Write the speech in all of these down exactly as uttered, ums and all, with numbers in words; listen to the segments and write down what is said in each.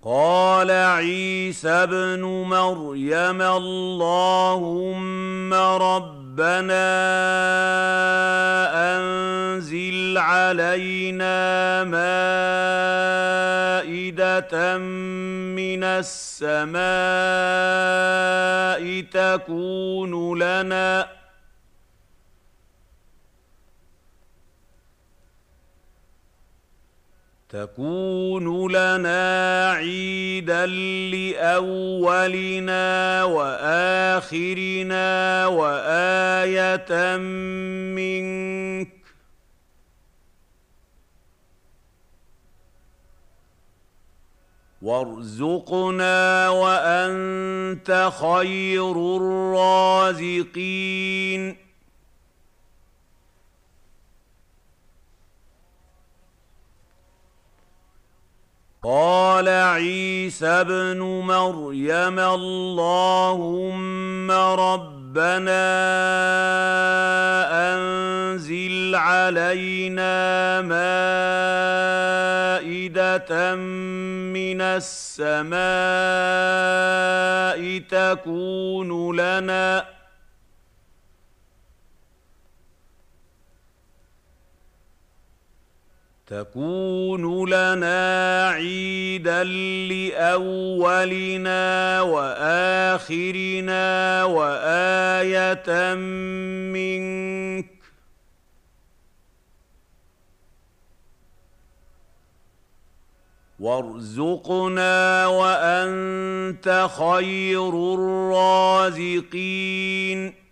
قال عيسى ابن مريم اللهم ربنا أنزل علينا مائدة من السماء تكون لنا تكون لنا عيدا لأولنا وآخرنا وآية منك وارزقنا وأنت خير الرازقين. قال عيسى ابن مريم اللهم ربنا أنزل علينا مائدة من السماء تكون لنا تكون لنا عيدا لأولنا وآخرنا وآية منك وارزقنا وأنت خير الرازقين.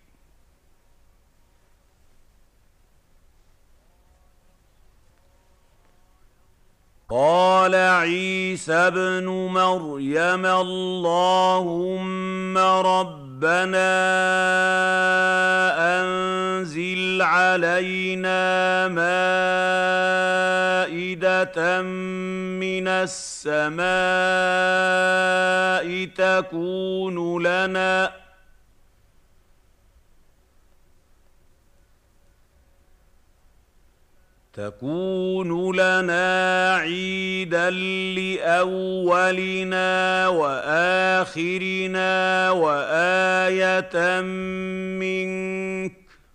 قال عيسى ابن مريم اللهم ربنا أنزل علينا مائدة من السماء تكون لنا تكون لنا عيدا لأولنا وآخرنا وآية منك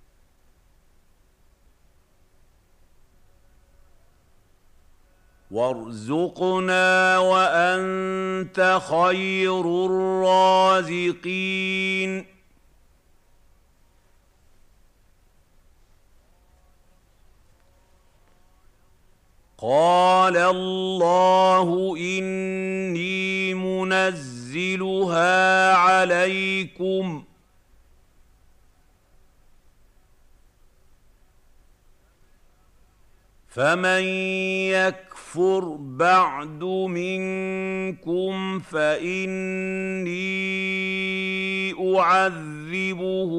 وارزقنا وأنت خير الرازقين. قال الله إني منزلها عليكم فمن يكفر بعد منكم فإني أعذبه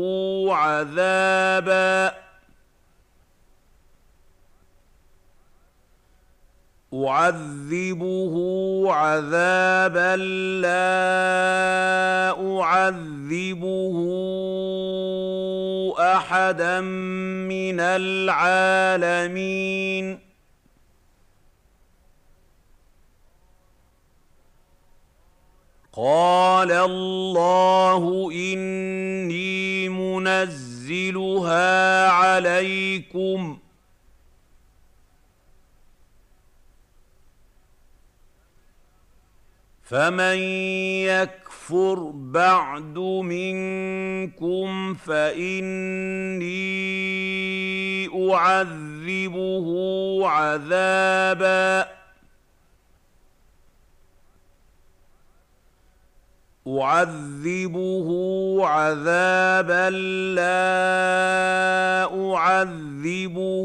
عذابا أعذبه عذابا لا أعذبه أحدا من العالمين. قال الله إني منزلها عليكم فمن يكفر بعد منكم فإني أعذبه عذابا أعذبه عذابا لا أعذبه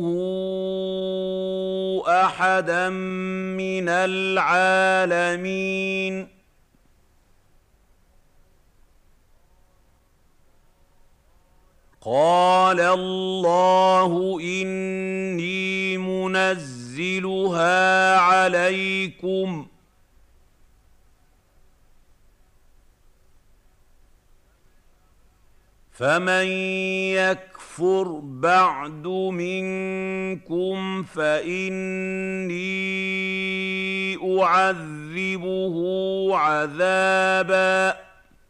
أحدا من العالمين. قال الله إني منزلها عليكم فمن يكفر بعد منكم فإني أعذبه عذابا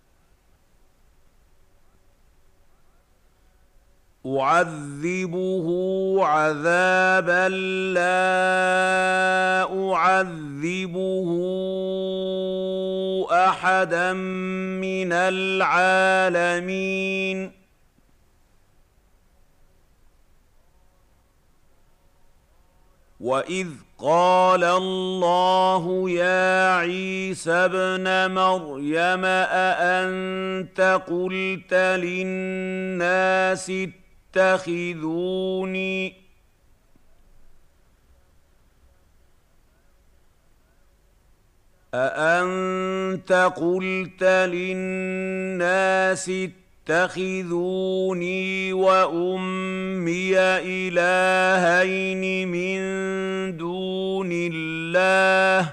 أعذبه عذابا لا أعذبه أحدا من العالمين وإذ قال الله يا عيسى ابن مريم أأنت قلت للناس اتخذوني أأنت قلت للناس اتخذوني وأمي إلهين من دون الله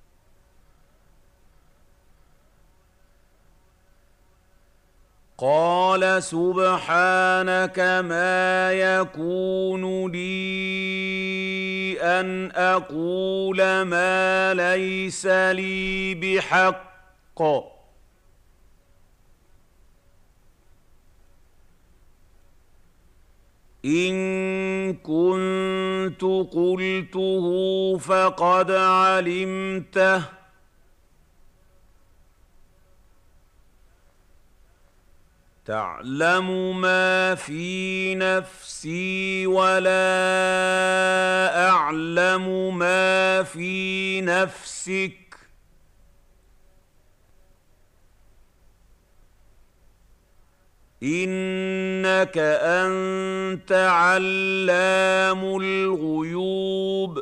قال سبحانك ما يكون لي أن أقول ما ليس لي بحق إن كنت قلته فقد علمته تعلم ما في نفسي ولا أعلم ما في نفسك إنك أنت علام الغيوب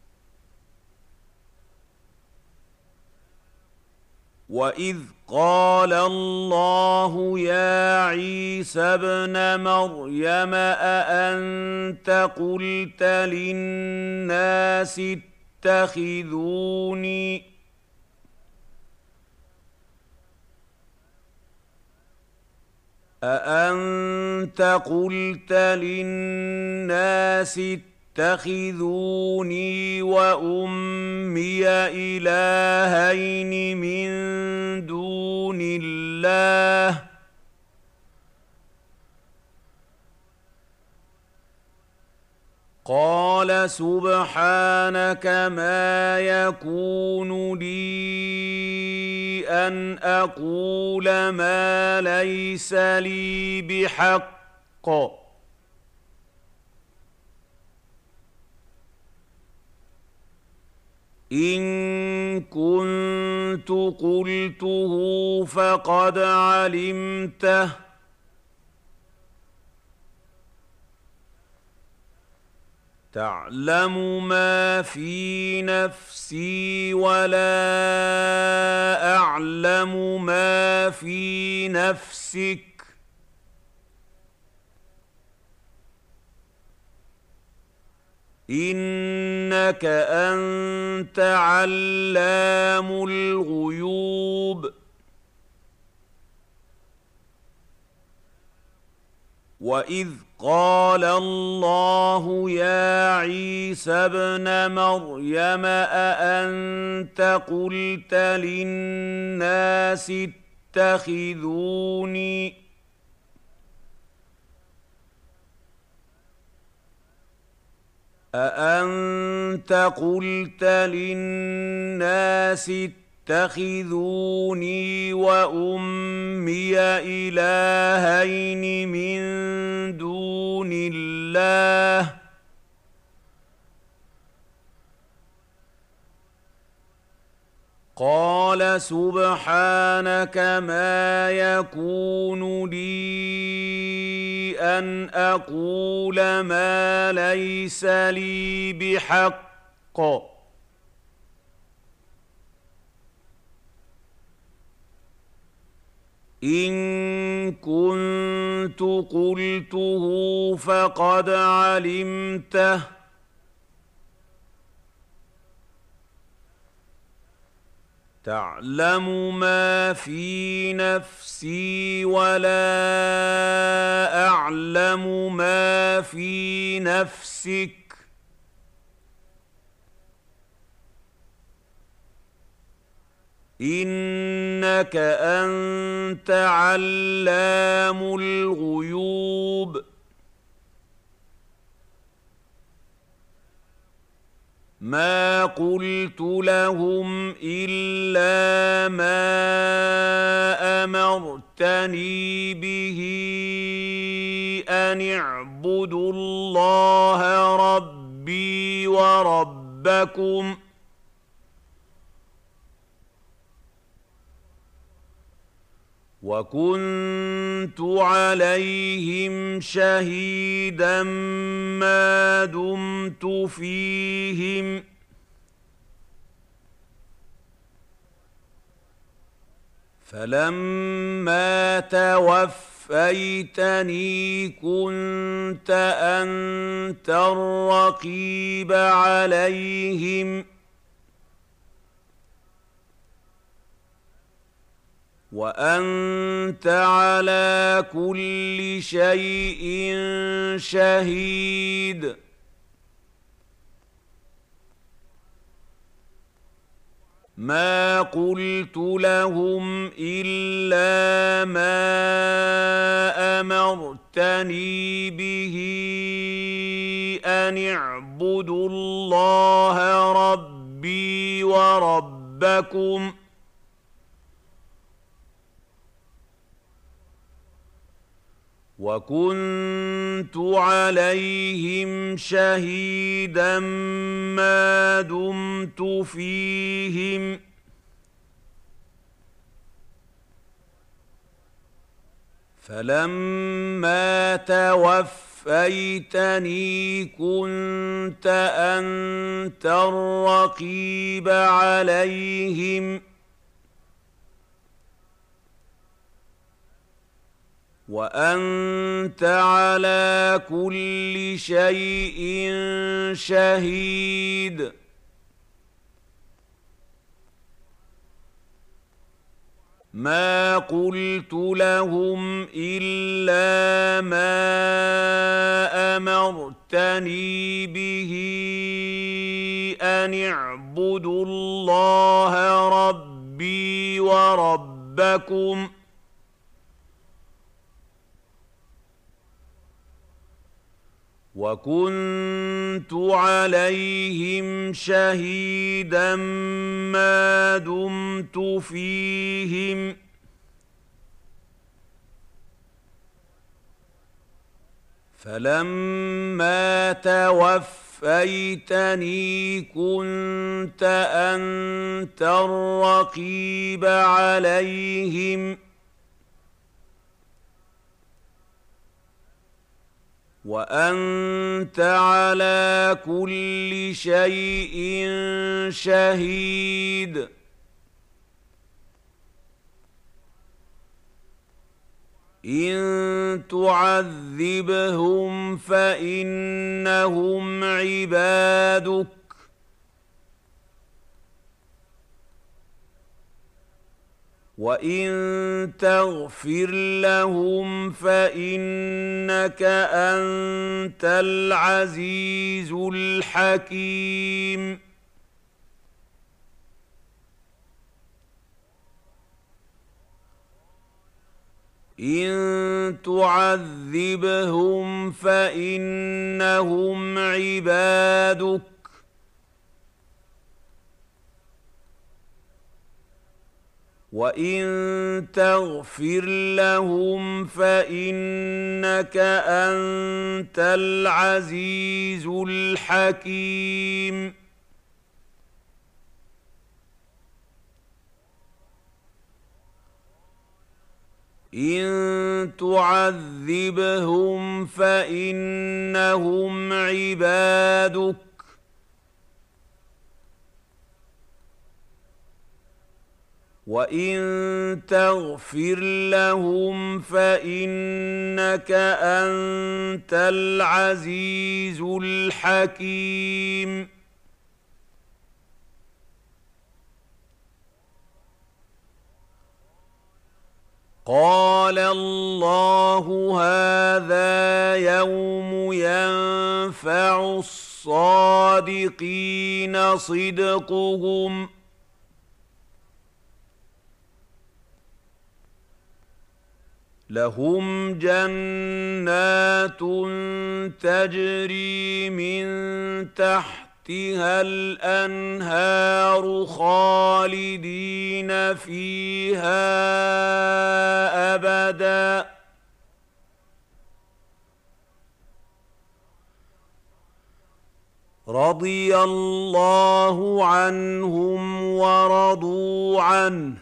وإذ قال الله يا عيسى ابن مريم أأنت قلت للناس اتخذوني أأنت قلت للناس اتخذوني وأمي إلهين من دون الله قال سبحانك ما يكون لي أن أقول ما ليس لي بحق إن كنت قلته فقد علمته تعلم ما في نفسي ولا أعلم ما في نفسك إنك أنت علام الغيوب وإذ قال الله يا عيسى ابن مريم أأنت قلت للناس اتخذوني أأنت قلت للناس اتخذوني وأمي إلهين من دون الله قال سبحانك ما يكون لي أن أقول ما ليس لي بحق إن كنت قلته فقد علمته تعلم ما في نفسي ولا أعلم ما في نفسك إنك أنت علام الغيوب ما قلت لهم إلا ما أمرتني به أن اعبدوا الله ربي وربكم وكنت عليهم شهيدا ما دمت فيهم فلما توفيتني كنت أنت الرقيب عليهم وأنت على كل شيء شهيد ما قلت لهم إلا ما أمرتني به أن اعبدوا الله ربي وربكم وكنت عليهم شهيدا ما دمت فيهم فلما توفيتني كنت أنت الرقيب عليهم وأنت على كل شيء شهيد ما قلت لهم إلا ما أمرتني به أن اعبدوا الله ربي وربكم وكنت عليهم شهيدا ما دمت فيهم فلما توفيتني كنت أنت الرقيب عليهم وأنت على كل شيء شهيد إن تعذبهم فإنهم عبادك وإن تغفر لهم فإنك أنت العزيز الحكيم إن تعذبهم فإنهم عبادك وإن تغفر لهم فإنك أنت العزيز الحكيم. الحكيم. إن تعذبهم فإنهم عبادك وإن تغفر لهم فإنك أنت العزيز الحكيم. قال الله هذا يوم ينفع الصادقين صدقهم لهم جنات تجري من تحتها الأنهار خالدين فيها أبدا رضي الله عنهم ورضوا عنه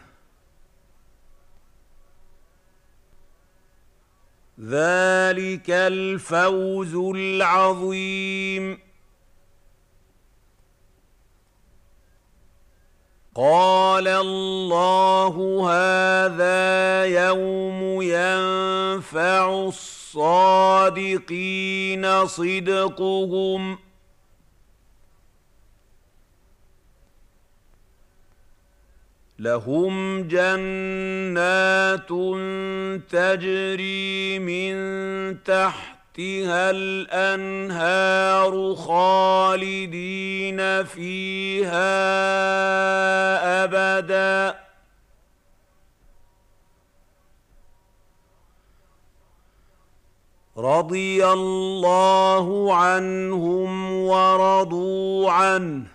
ذلك الفوز العظيم قال الله هذا يوم ينفع الصادقين صدقهم لهم جنات تجري من تحتها الأنهار خالدين فيها أبدا رضي الله عنهم ورضوا عنه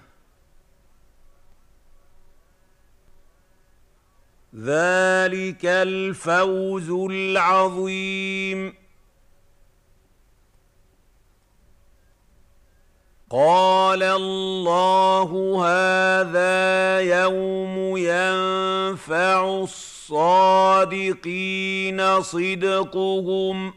ذلك الفوز العظيم قال الله هذا يوم ينفع الصادقين صدقهم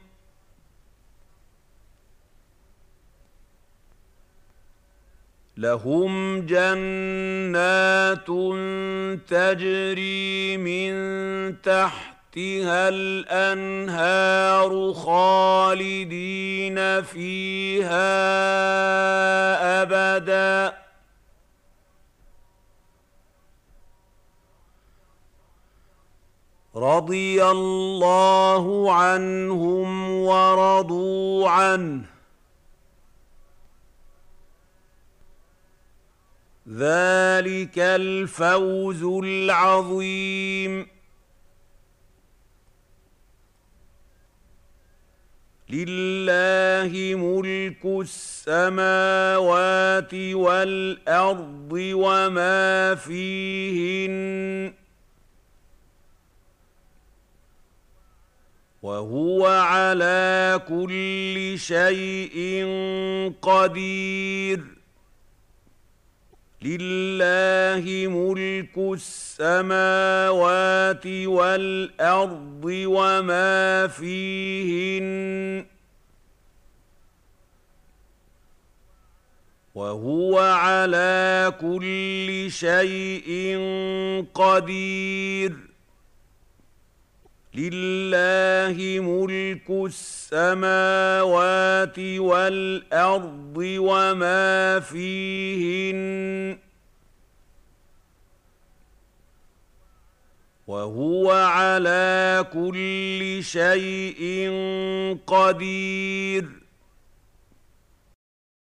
لهم جنات تجري من تحتها الأنهار خالدين فيها أبدا رضي الله عنهم ورضوا عنه ذلك الفوز العظيم لله ملك السماوات والأرض وما فيهن وهو على كل شيء قدير لله ملك السماوات والأرض وما فيهن وهو على كل شيء قدير لله ملك السماوات والأرض وما فيهن وهو على كل شيء قدير